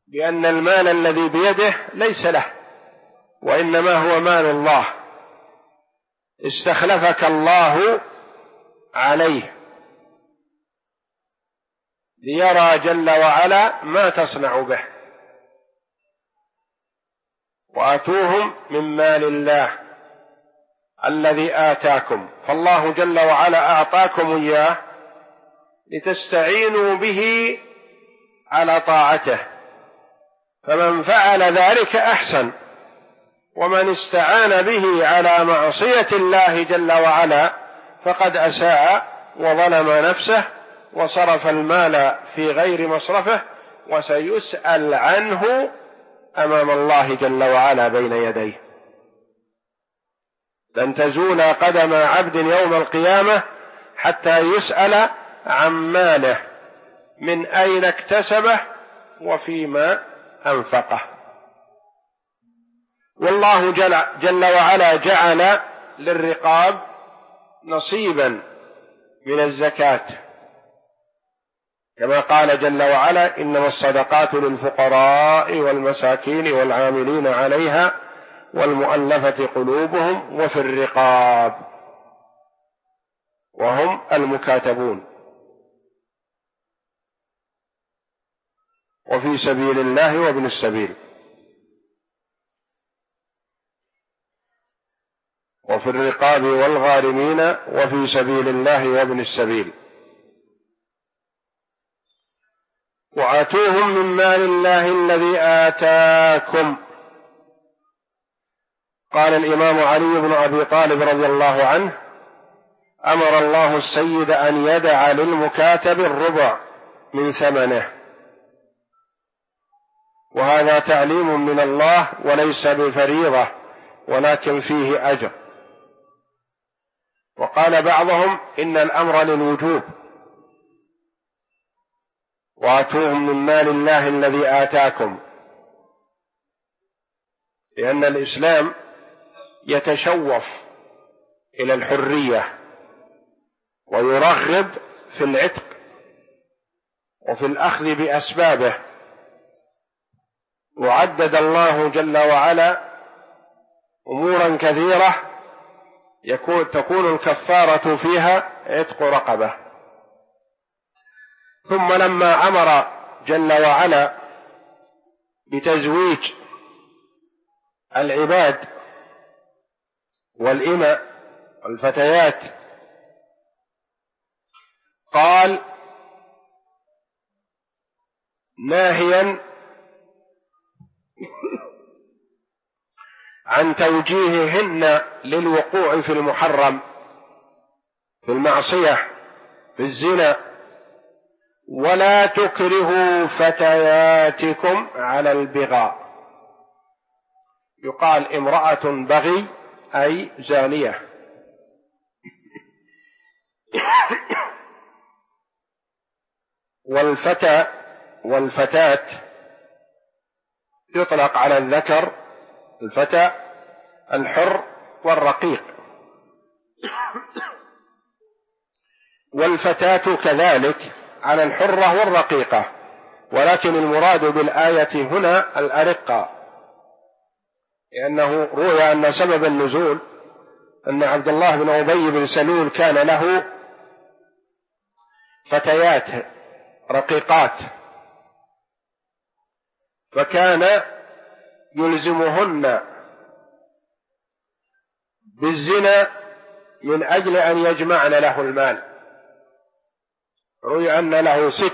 بأن المال الذي بيده ليس له، وإنما هو مال الله، استخلفك الله عليه ليرى جل وعلا ما تصنع به. وآتوهم من مال الله الذي آتاكم، فالله جل وعلا أعطاكم إياه لتستعينوا به على طاعته، فمن فعل ذلك أحسن، ومن استعان به على معصية الله جل وعلا فقد أساء وظلم نفسه وصرف المال في غير مصرفه، وسيسأل عنه أمام الله جل وعلا بين يديه. لن تزول قدم عبد يوم القيامة حتى يسأل عن ماله، من أين اكتسبه وفيما أنفقه. والله جل وعلا جعل للرقاب نصيبا من الزكاة، كما قال جل وعلا: إنما الصدقات للفقراء والمساكين والعاملين عليها والمؤلفة قلوبهم وفي الرقاب وهم المكاتبون وفي سبيل الله وابن السبيل. وفي الرقاب والغارمين وفي سبيل الله وابن السبيل. وآتوهم من مال الله الذي آتاكم. قال الإمام علي بن أبي طالب رضي الله عنه: أمر الله السيد أن يدع للمكاتب الربع من ثمنه، وهذا تعليم من الله وليس بفريضة ولكن فيه أجر. وقال بعضهم: إن الأمر للوجوب، وآتوهم من مال الله الذي آتاكم، لأن الإسلام يتشوف إلى الحرية ويرغب في العتق وفي الأخذ بأسبابه. وعدد الله جل وعلا أمورا كثيرة تكون الكفارة فيها عتق رقبة. ثم لما أمر جل وعلا بتزويج العباد والإماء والفتيات قال ناهيا عن توجيههن للوقوع في المحرم، في المعصية، في الزنا: ولا تكرهوا فتياتكم على البغاء. يقال امرأة بغي أي زانية. والفتى والفتاة يطلق على الذكر الفتى الحر والرقيق، والفتاة كذلك على الحرة والرقيقة، ولكن المراد بالآية هنا الأرقة، لأنه روي أن سبب النزول أن عبد الله بن أبي بن سلول كان له فتيات رقيقات، فكان يلزمهن بالزنا من أجل أن يجمعن له المال. روي أن له 6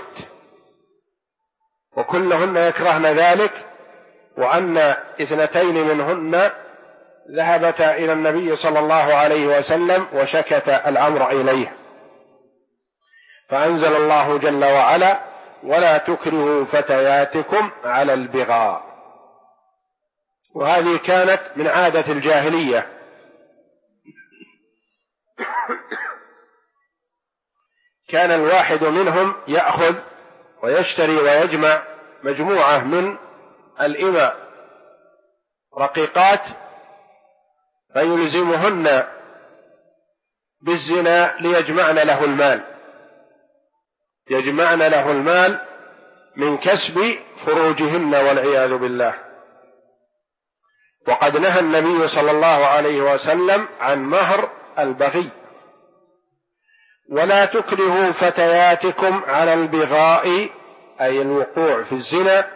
وكلهن يكرهن ذلك، وأن 2 منهن ذهبتا إلى النبي صلى الله عليه وسلم وشكتا الأمر إليه، فأنزل الله جل وعلا: ولا تكرهوا فتياتكم على البغاء. وهذه كانت من عادة الجاهلية، كان الواحد منهم يأخذ ويشتري ويجمع مجموعة من الإماء رقيقات فيلزمهن بالزنا ليجمعن له المال، يجمعن له المال من كسب فروجهن والعياذ بالله. وقد نهى النبي صلى الله عليه وسلم عن مهر البغي: ولا تكرهوا فتياتكم على البغاء، أي الوقوع في الزنا،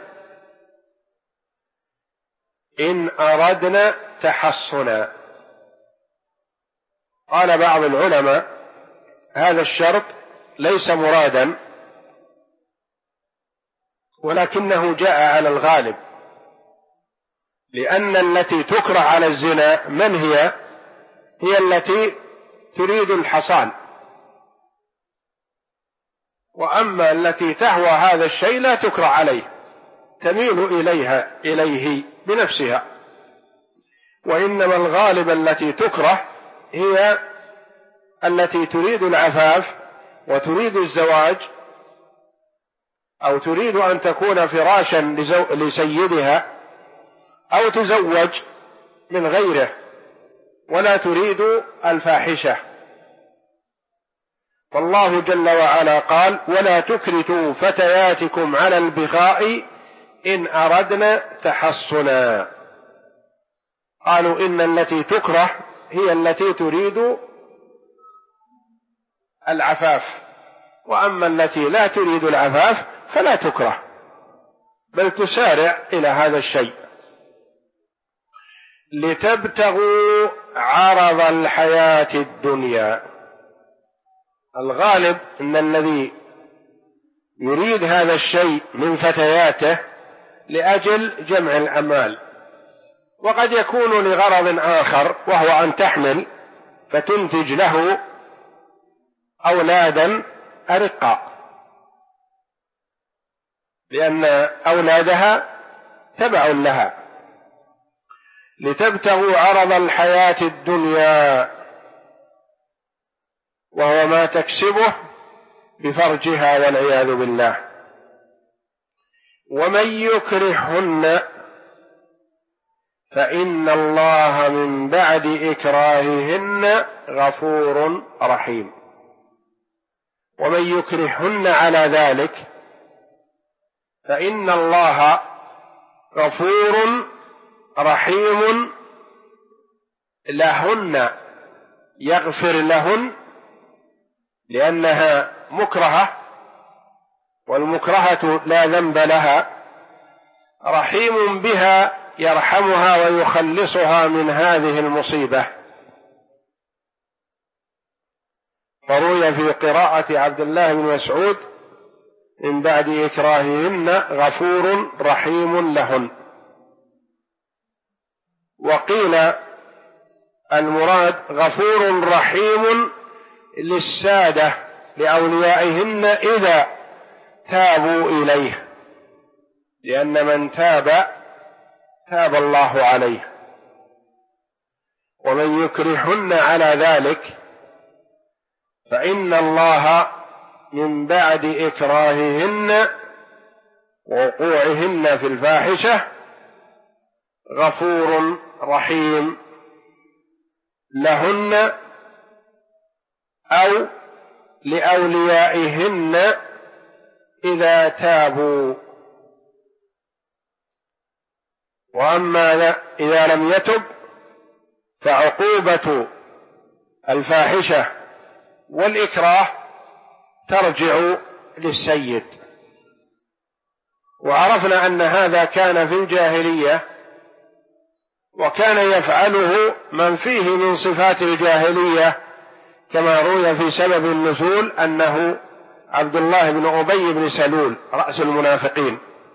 إن أردنا تحصنا. قال بعض العلماء: هذا الشرط ليس مرادا، ولكنه جاء على الغالب، لأن التي تكره على الزنا من هي؟ هي التي تريد الحصان، وأما التي تهوى هذا الشيء لا تكره عليه، تميل إليه بنفسها. وإنما الغالب التي تكره هي التي تريد العفاف وتريد الزواج، أو تريد أن تكون فراشا لسيدها، أو تزوج من غيره ولا تريد الفاحشة. فالله جل وعلا قال: ولا تكرهوا فتياتكم على البغاء إن أردنا تحصنا. قالوا إن التي تكره هي التي تريد العفاف، وأما التي لا تريد العفاف فلا تكره، بل تسارع إلى هذا الشيء. لتبتغوا عرض الحياة الدنيا. الغالب أن الذي يريد هذا الشيء من فتياته لأجل جمع الأموال، وقد يكون لغرض آخر، وهو أن تحمل فتنتج له أولادا أرقا، لأن أولادها تبع لها. لتبتغوا عرض الحياة الدنيا، وهو ما تكسبه بفرجها والعياذ بالله. ومن يكرههن فإن الله من بعد إكراههن غفور رحيم. ومن يكرههن على ذلك فإن الله غفور رحيم لهن، يغفر لهن لأنها مكرهة، والمكرهة لا ذنب لها، رحيم بها يرحمها ويخلصها من هذه المصيبة. فروي في قراءة عبد الله بن مسعود: من بعد إكراههن غفور رحيم لهن. وقيل المراد غفور رحيم للسادة لأوليائهن إذا تابوا إليه، لأن من تاب الله عليه. ومن يكرههن على ذلك فإن الله من بعد إكراههن ووقوعهن في الفاحشة غفور رحيم لهن أو لأوليائهن إذا تابوا. وأما إذا لم يتب فعقوبة الفاحشة والإكراه ترجع للسيد. وعرفنا أن هذا كان في الجاهلية، وكان يفعله من فيه من صفات الجاهلية، كما روي في سبب النزول أنه عبد الله بن أبي بن سلول رأس المنافقين.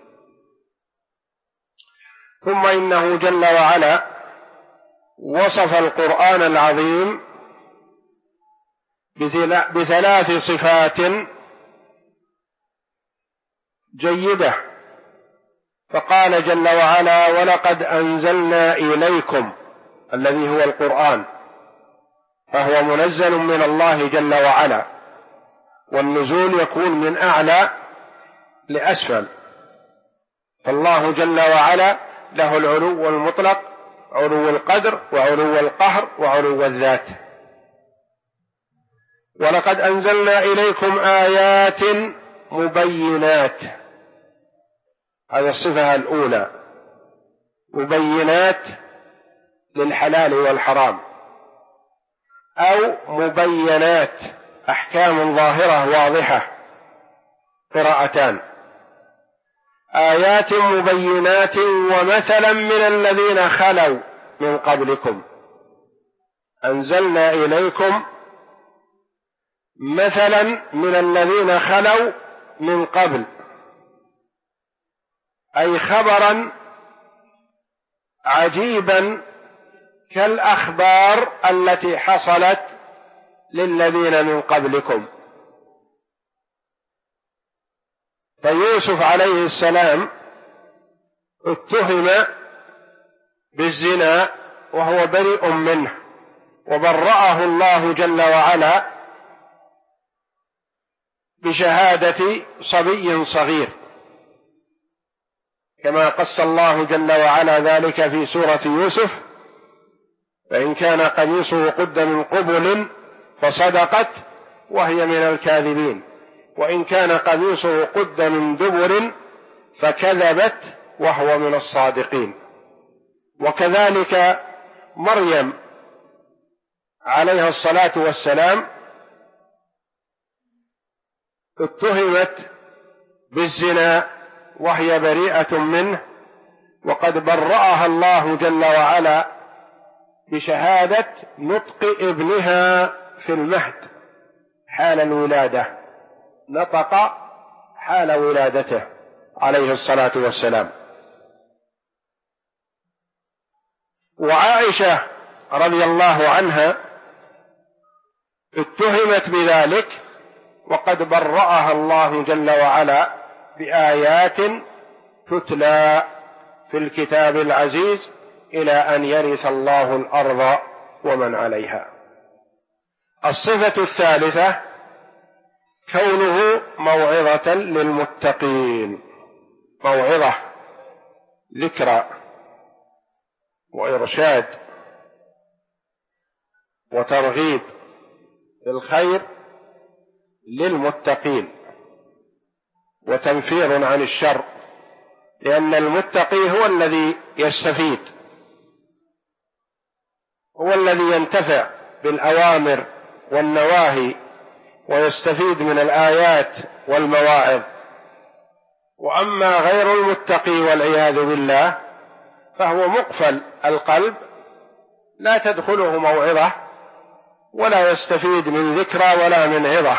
ثم إنه جل وعلا وصف القرآن العظيم بثلاث صفات جيدة، فقال جل وعلا: ولقد أنزلنا إليكم، الذي هو القرآن، فهو منزل من الله جل وعلا، والنزول يكون من أعلى لأسفل، فالله جل وعلا له العلو المطلق، علو القدر وعلو القهر وعلو الذات. ولقد أنزلنا إليكم آيات مبينات، هذه الصفة الأولى، مبينات للحلال والحرام، أو مبينات أحكام ظاهرة واضحة، قراءتان. آيات مبينات ومثلا من الذين خلوا من قبلكم، أنزلنا إليكم مثلا من الذين خلوا من قبل، أي خبرا عجيبا كالأخبار التي حصلت للذين من قبلكم. فيوسف عليه السلام اتهم بالزنا وهو بريء منه، وبرأه الله جل وعلا بشهادة صبي صغير، كما قص الله جل وعلا ذلك في سورة يوسف: فإن كان قميصه قد من قبل فصدقت وهي من الكاذبين، وإن كان قميصه قد من دبر فكذبت وهو من الصادقين. وكذلك مريم عليها الصلاة والسلام اتهمت بالزنا وهي بريئة منه، وقد برأها الله جل وعلا بشهادة نطق ابنها في المهد حال الولادة، نطق حال ولادته عليه الصلاة والسلام. وعائشة رضي الله عنها اتهمت بذلك، وقد برأها الله جل وعلا بآيات تتلى في الكتاب العزيز إلى أن يرث الله الأرض ومن عليها. الصفة الثالثة كونه موعظة للمتقين، موعظة، ذكرى وإرشاد وترغيب بالخير للمتقين، وتنفير عن الشر، لأن المتقي هو الذي يستفيد، هو الذي ينتفع بالأوامر والنواهي ويستفيد من الآيات والمواعظ. وأما غير المتقي والعياذ بالله فهو مقفل القلب، لا تدخله موعظة ولا يستفيد من ذكرى ولا من عظة،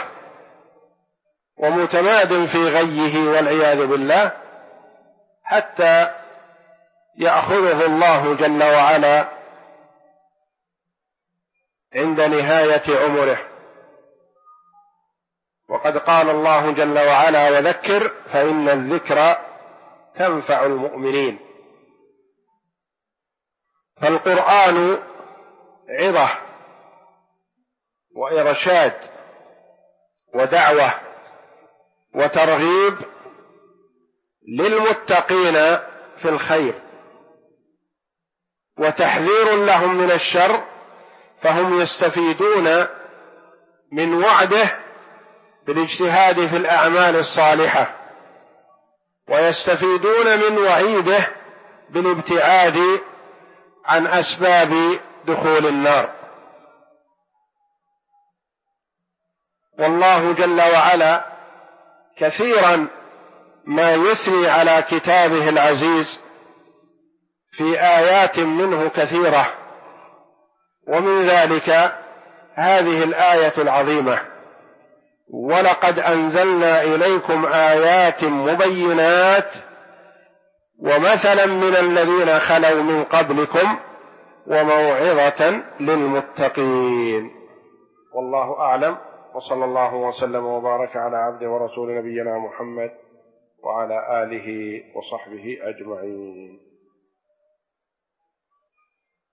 ومتماد في غيه والعياذ بالله حتى يأخذه الله جل وعلا عند نهاية عمره. وقد قال الله جل وعلا: وذكر فإن الذكرى تنفع المؤمنين. فالقرآن عظة وإرشاد ودعوة وترغيب للمتقين في الخير، وتحذير لهم من الشر، فهم يستفيدون من وعده بالاجتهاد في الأعمال الصالحة، ويستفيدون من وعيده بالابتعاد عن أسباب دخول النار. والله جل وعلا كثيرا ما يثني على كتابه العزيز في آيات منه كثيرة، ومن ذلك هذه الآية العظيمة: ولقد أنزلنا إليكم آيات مبينات ومثلا من الذين خلوا من قبلكم وموعظة للمتقين. والله أعلم، وصلى الله وسلم وبارك على عبده ورسول نبينا محمد وعلى آله وصحبه أجمعين.